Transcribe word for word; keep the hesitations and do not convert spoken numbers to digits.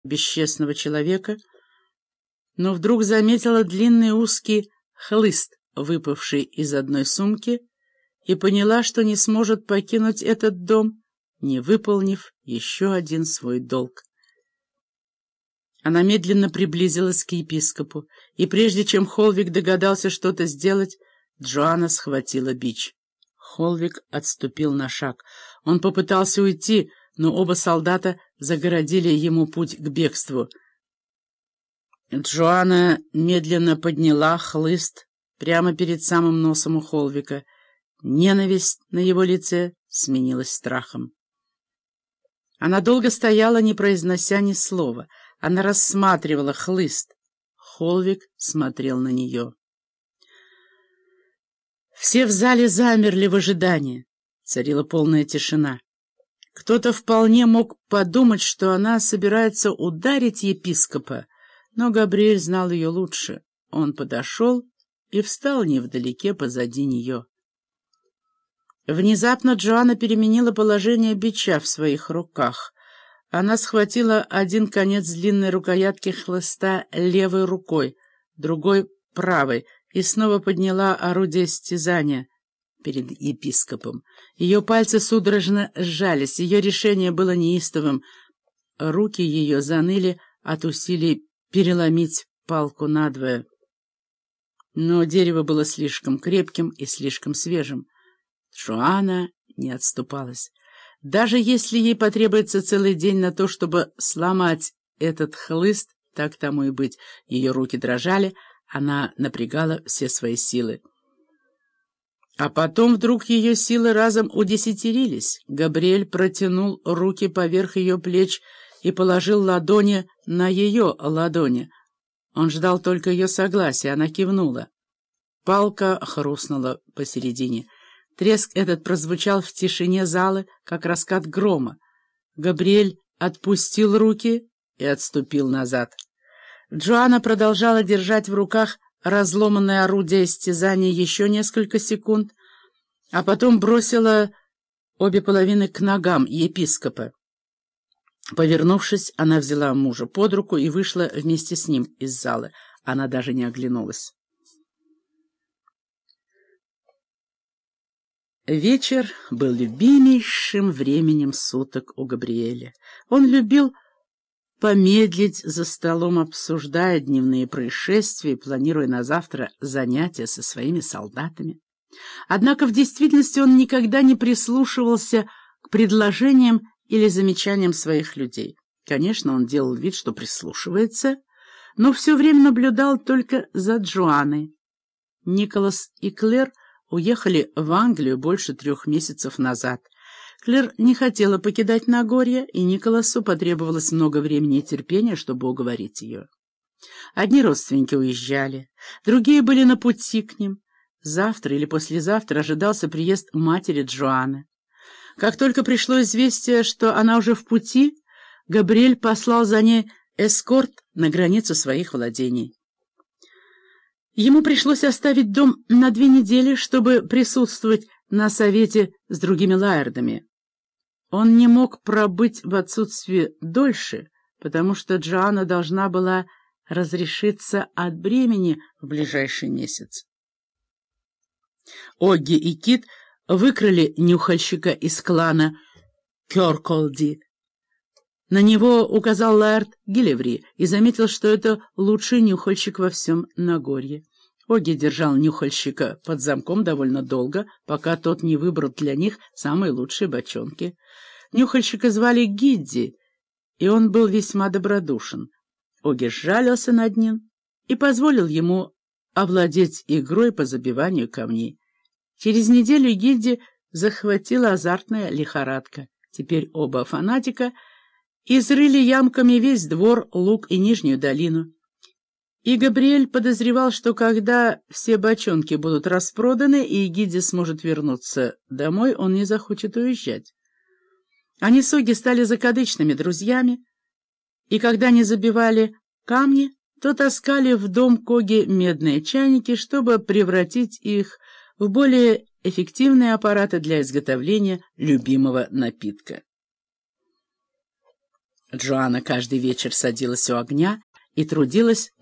бесчестного человека, но вдруг заметила длинный узкий хлыст, выпавший из одной сумки, и поняла, что не сможет покинуть этот дом, не выполнив еще один свой долг. Она медленно приблизилась к епископу, и прежде чем Холвик догадался что-то сделать, Джоанна схватила бич. Холвик отступил на шаг. Он попытался уйти, но оба солдата загородили ему путь к бегству. Джоанна медленно подняла хлыст прямо перед самым носом у Холвика. Ненависть на его лице сменилась страхом. Она долго стояла, не произнося ни слова. Она рассматривала хлыст. Холвик смотрел на нее. Все в зале замерли в ожидании. Царила полная тишина. Кто-то вполне мог подумать, что она собирается ударить епископа, но Габриэль знал ее лучше. Он подошел и встал невдалеке позади нее. Внезапно Джоанна переменила положение бича в своих руках. Она схватила один конец длинной рукоятки хлыста левой рукой, другой — правой, и снова подняла орудие стязания перед епископом. Ее пальцы судорожно сжались, ее решение было неистовым. Руки ее заныли от усилий переломить палку надвое. Но дерево было слишком крепким и слишком свежим. Джоанна не отступалась. Даже если ей потребуется целый день на то, чтобы сломать этот хлыст, так тому и быть. Ее руки дрожали, она напрягала все свои силы. А потом вдруг ее силы разом удесятерились. Габриэль протянул руки поверх ее плеч и положил ладони на ее ладони. Он ждал только ее согласия, она кивнула. Палка хрустнула посередине. Треск этот прозвучал в тишине зала, как раскат грома. Габриэль отпустил руки и отступил назад. Джоанна продолжала держать в руках разломанное орудие истязания еще несколько секунд, а потом бросила обе половины к ногам епископа. Повернувшись, она взяла мужа под руку и вышла вместе с ним из зала. Она даже не оглянулась. Вечер был любимейшим временем суток у Габриэля. Он любил помедлить за столом, обсуждая дневные происшествия, планируя на завтра занятия со своими солдатами. Однако в действительности он никогда не прислушивался к предложениям или замечаниям своих людей. Конечно, он делал вид, что прислушивается, но все время наблюдал только за Джоанной. Николас и Клэр уехали в Англию больше трех месяцев назад. Клэр не хотела покидать Нагорье, и Николасу потребовалось много времени и терпения, чтобы уговорить ее. Одни родственники уезжали, другие были на пути к ним. Завтра или послезавтра ожидался приезд матери Джоанны. Как только пришло известие, что она уже в пути, Габриэль послал за ней эскорт на границу своих владений. Ему пришлось оставить дом на две недели, чтобы присутствовать на совете с другими лаэрдами. Он не мог пробыть в отсутствии дольше, потому что Джоанна должна была разрешиться от бремени в ближайший месяц. Огги и Кит выкрали нюхальщика из клана Кёрколди. На него указал лаэрд Гилеври и заметил, что это лучший нюхальщик во всем Нагорье. Огги держал нюхальщика под замком довольно долго, пока тот не выбрал для них самые лучшие бочонки. Нюхальщика звали Гидди, и он был весьма добродушен. Огги сжалился над ним и позволил ему овладеть игрой по забиванию камней. Через неделю Гидди захватила азартная лихорадка. Теперь оба фанатика изрыли ямками весь двор, луг и нижнюю долину. И Габриэль подозревал, что когда все бочонки будут распроданы и Гидди сможет вернуться домой, он не захочет уезжать. Они с Огги стали закадычными друзьями, и когда они забивали камни, то таскали в дом к Огги медные чайники, чтобы превратить их в более эффективные аппараты для изготовления любимого напитка. Джоанна каждый вечер садилась у огня и трудилась